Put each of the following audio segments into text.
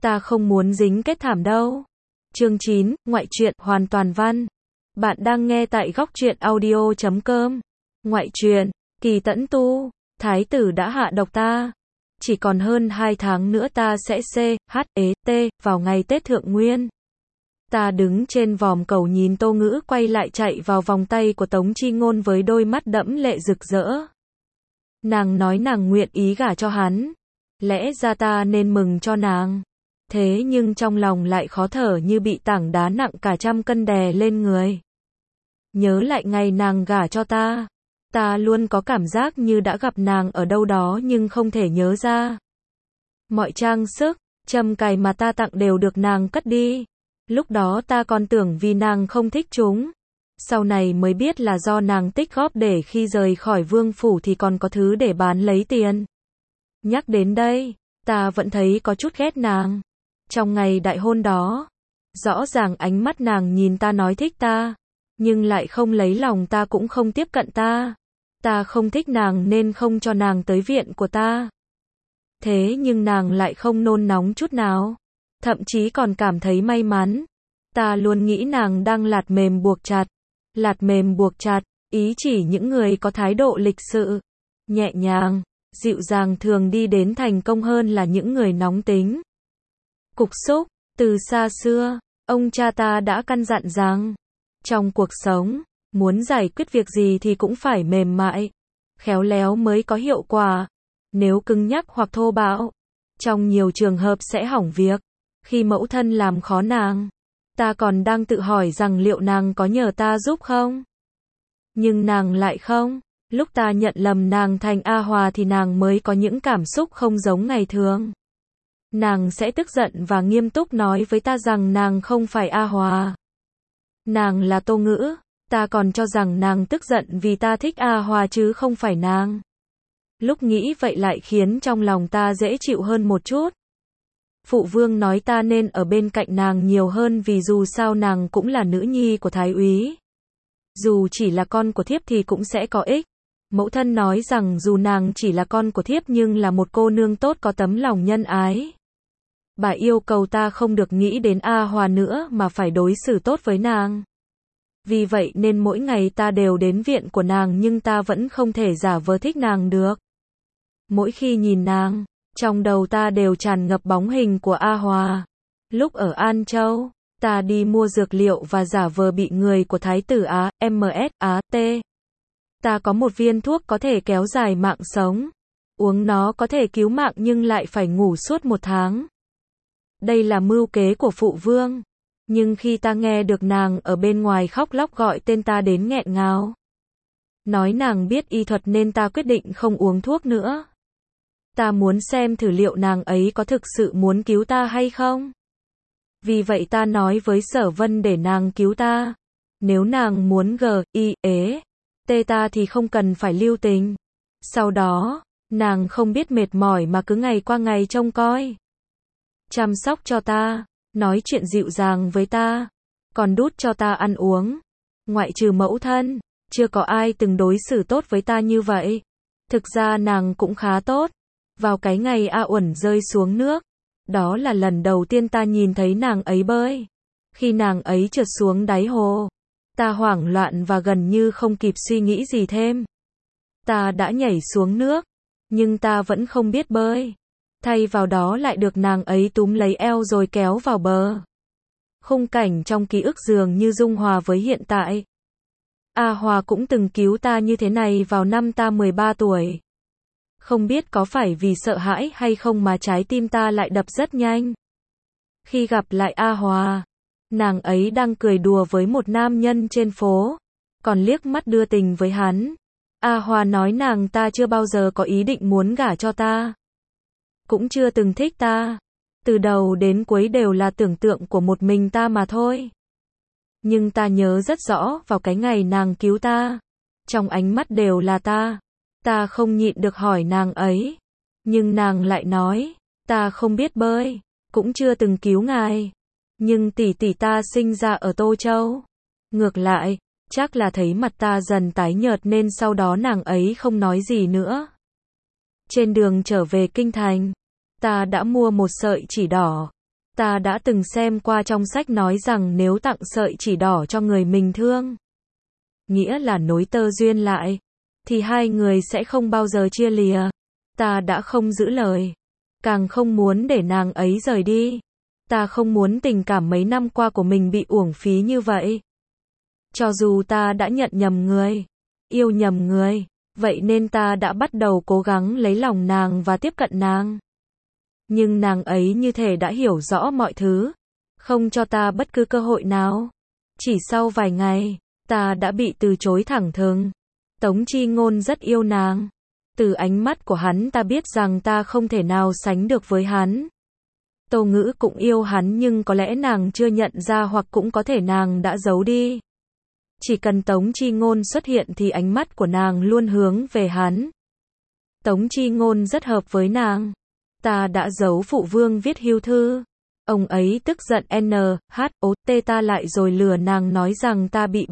Ta không muốn dính kết thảm đâu. Chương 9, ngoại truyện hoàn toàn văn. Bạn đang nghe tại góc truyện audio.com. Ngoại truyện, Kỳ Tẫn Tu, thái tử đã hạ độc ta. Chỉ còn hơn 2 tháng nữa ta sẽ CHET vào ngày Tết Thượng Nguyên. Ta đứng trên vòm cầu nhìn Tô Ngữ quay lại chạy vào vòng tay của Tống Chi Ngôn với đôi mắt đẫm lệ rực rỡ. Nàng nói nàng nguyện ý gả cho hắn. Lẽ ra ta nên mừng cho nàng. Thế nhưng trong lòng lại khó thở như bị tảng đá nặng cả trăm cân đè lên người. Nhớ lại ngày nàng gả cho ta. Ta luôn có cảm giác như đã gặp nàng ở đâu đó nhưng không thể nhớ ra. Mọi trang sức, châm cài mà ta tặng đều được nàng cất đi. Lúc đó ta còn tưởng vì nàng không thích chúng. Sau này mới biết là do nàng tích góp để khi rời khỏi vương phủ thì còn có thứ để bán lấy tiền. Nhắc đến đây, ta vẫn thấy có chút ghét nàng. Trong ngày đại hôn đó, rõ ràng ánh mắt nàng nhìn ta nói thích ta, nhưng lại không lấy lòng ta cũng không tiếp cận ta. Ta không thích nàng nên không cho nàng tới viện của ta. Thế nhưng nàng lại không nôn nóng chút nào, thậm chí còn cảm thấy may mắn. Ta luôn nghĩ nàng đang lạt mềm buộc chặt. Lạt mềm buộc chặt, ý chỉ những người có thái độ lịch sự, nhẹ nhàng, dịu dàng thường đi đến thành công hơn là những người nóng tính. Cục xúc, từ xa xưa, ông cha ta đã căn dặn rằng, trong cuộc sống, muốn giải quyết việc gì thì cũng phải mềm mại, khéo léo mới có hiệu quả. Nếu cứng nhắc hoặc thô bạo, trong nhiều trường hợp sẽ hỏng việc. Khi mẫu thân làm khó nàng, ta còn đang tự hỏi rằng liệu nàng có nhờ ta giúp không? Nhưng nàng lại không. Lúc ta nhận lầm nàng thành A Hòa thì nàng mới có những cảm xúc không giống ngày thường. Nàng sẽ tức giận và nghiêm túc nói với ta rằng nàng không phải A Hòa. Nàng là Tô Ngữ. Ta còn cho rằng nàng tức giận vì ta thích A Hòa chứ không phải nàng. Lúc nghĩ vậy lại khiến trong lòng ta dễ chịu hơn một chút. Phụ vương nói ta nên ở bên cạnh nàng nhiều hơn vì dù sao nàng cũng là nữ nhi của thái úy. Dù chỉ là con của thiếp thì cũng sẽ có ích. Mẫu thân nói rằng dù nàng chỉ là con của thiếp nhưng là một cô nương tốt có tấm lòng nhân ái. Bà yêu cầu ta không được nghĩ đến A Hòa nữa mà phải đối xử tốt với nàng. Vì vậy nên mỗi ngày ta đều đến viện của nàng nhưng ta vẫn không thể giả vờ thích nàng được. Mỗi khi nhìn nàng, trong đầu ta đều tràn ngập bóng hình của A Hòa. Lúc ở An Châu, ta đi mua dược liệu và giả vờ bị người của thái tử T. Ta có một viên thuốc có thể kéo dài mạng sống. Uống nó có thể cứu mạng nhưng lại phải ngủ suốt 1 tháng. Đây là mưu kế của phụ vương. Nhưng khi ta nghe được nàng ở bên ngoài khóc lóc gọi tên ta đến nghẹn ngào. Nói nàng biết y thuật nên ta quyết định không uống thuốc nữa. Ta muốn xem thử liệu nàng ấy có thực sự muốn cứu ta hay không. Vì vậy ta nói với Sở Vân để nàng cứu ta. Nếu nàng muốn tê ta thì không cần phải lưu tình. Sau đó, nàng không biết mệt mỏi mà cứ ngày qua ngày trông coi. Chăm sóc cho ta, nói chuyện dịu dàng với ta, còn đút cho ta ăn uống. Ngoại trừ mẫu thân, chưa có ai từng đối xử tốt với ta như vậy. Thực ra nàng cũng khá tốt. Vào cái ngày A Uẩn rơi xuống nước, đó là lần đầu tiên ta nhìn thấy nàng ấy bơi. Khi nàng ấy trượt xuống đáy hồ, ta hoảng loạn và gần như không kịp suy nghĩ gì thêm. Ta đã nhảy xuống nước, nhưng ta vẫn không biết bơi. Thay vào đó lại được nàng ấy túm lấy eo rồi kéo vào bờ. Khung cảnh trong ký ức dường như dung hòa với hiện tại. A Hòa cũng từng cứu ta như thế này vào năm ta 13 tuổi. Không biết có phải vì sợ hãi hay không mà trái tim ta lại đập rất nhanh. Khi gặp lại A Hòa, nàng ấy đang cười đùa với một nam nhân trên phố, còn liếc mắt đưa tình với hắn. A Hòa nói nàng ta chưa bao giờ có ý định muốn gả cho ta. Cũng chưa từng thích ta. Từ đầu đến cuối đều là tưởng tượng của một mình ta mà thôi. Nhưng ta nhớ rất rõ vào cái ngày nàng cứu ta. Trong ánh mắt đều là ta. Ta không nhịn được hỏi nàng ấy. Nhưng nàng lại nói, ta không biết bơi, cũng chưa từng cứu ngài. Nhưng tỷ tỷ ta sinh ra ở Tô Châu. Ngược lại, chắc là thấy mặt ta dần tái nhợt nên sau đó nàng ấy không nói gì nữa. Trên đường trở về kinh thành, ta đã mua một sợi chỉ đỏ. Ta đã từng xem qua trong sách nói rằng nếu tặng sợi chỉ đỏ cho người mình thương, nghĩa là nối tơ duyên lại, thì hai người sẽ không bao giờ chia lìa. Ta đã không giữ lời, càng không muốn để nàng ấy rời đi. Ta không muốn tình cảm mấy năm qua của mình bị uổng phí như vậy. Cho dù ta đã nhận nhầm người, yêu nhầm người, vậy nên ta đã bắt đầu cố gắng lấy lòng nàng và tiếp cận nàng. Nhưng nàng ấy như thể đã hiểu rõ mọi thứ, không cho ta bất cứ cơ hội nào. Chỉ sau vài ngày, ta đã bị từ chối thẳng thừng. Tống Chi Ngôn rất yêu nàng. Từ ánh mắt của hắn ta biết rằng ta không thể nào sánh được với hắn. Tô Ngữ cũng yêu hắn nhưng có lẽ nàng chưa nhận ra hoặc cũng có thể nàng đã giấu đi. Chỉ cần Tống Chi Ngôn xuất hiện thì ánh mắt của nàng luôn hướng về hắn. Tống Chi Ngôn rất hợp với nàng. Ta đã giấu phụ vương viết hưu thư. Ông ấy tức giận ta lại rồi lừa nàng nói rằng ta bị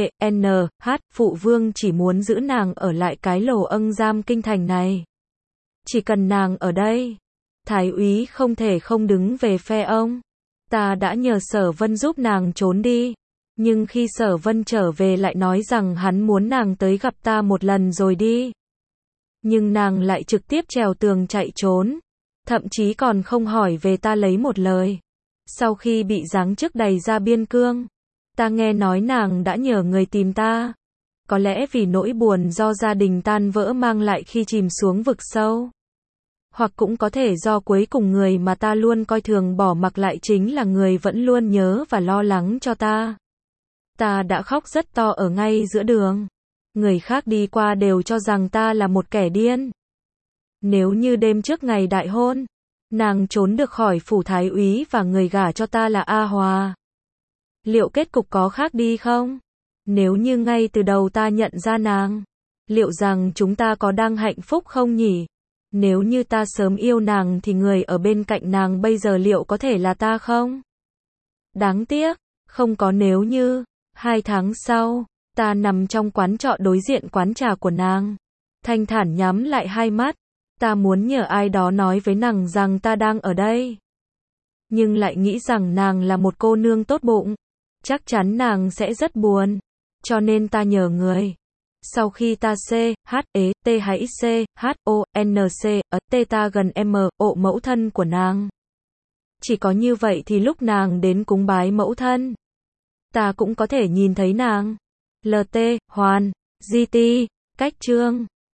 phụ vương chỉ muốn giữ nàng ở lại cái lồ âng giam kinh thành này. Chỉ cần nàng ở đây, Thái úy không thể không đứng về phe ông. Ta đã nhờ Sở Vân giúp nàng trốn đi. Nhưng khi Sở Vân trở về lại nói rằng hắn muốn nàng tới gặp ta một lần rồi đi. Nhưng nàng lại trực tiếp trèo tường chạy trốn. Thậm chí còn không hỏi về ta lấy một lời. Sau khi bị giáng chức đày ra biên cương, ta nghe nói nàng đã nhờ người tìm ta. Có lẽ vì nỗi buồn do gia đình tan vỡ mang lại khi chìm xuống vực sâu. Hoặc cũng có thể do cuối cùng người mà ta luôn coi thường bỏ mặc lại chính là người vẫn luôn nhớ và lo lắng cho ta. Ta đã khóc rất to ở ngay giữa đường. Người khác đi qua đều cho rằng ta là một kẻ điên. Nếu như đêm trước ngày đại hôn, nàng trốn được khỏi phủ thái úy và người gả cho ta là A Hòa, liệu kết cục có khác đi không? Nếu như ngay từ đầu ta nhận ra nàng, liệu rằng chúng ta có đang hạnh phúc không nhỉ? Nếu như ta sớm yêu nàng thì người ở bên cạnh nàng bây giờ liệu có thể là ta không? Đáng tiếc, không có nếu như. 2 tháng sau, ta nằm trong quán trọ đối diện quán trà của nàng. Thanh thản nhắm lại hai mắt. Ta muốn nhờ ai đó nói với nàng rằng ta đang ở đây. Nhưng lại nghĩ rằng nàng là một cô nương tốt bụng. Chắc chắn nàng sẽ rất buồn. Cho nên ta nhờ người. Sau khi ta ta gần mẫu thân của nàng. Chỉ có như vậy thì lúc nàng đến cúng bái mẫu thân, ta cũng có thể nhìn thấy nàng. LT, Hoàn, GT, Cách Trương.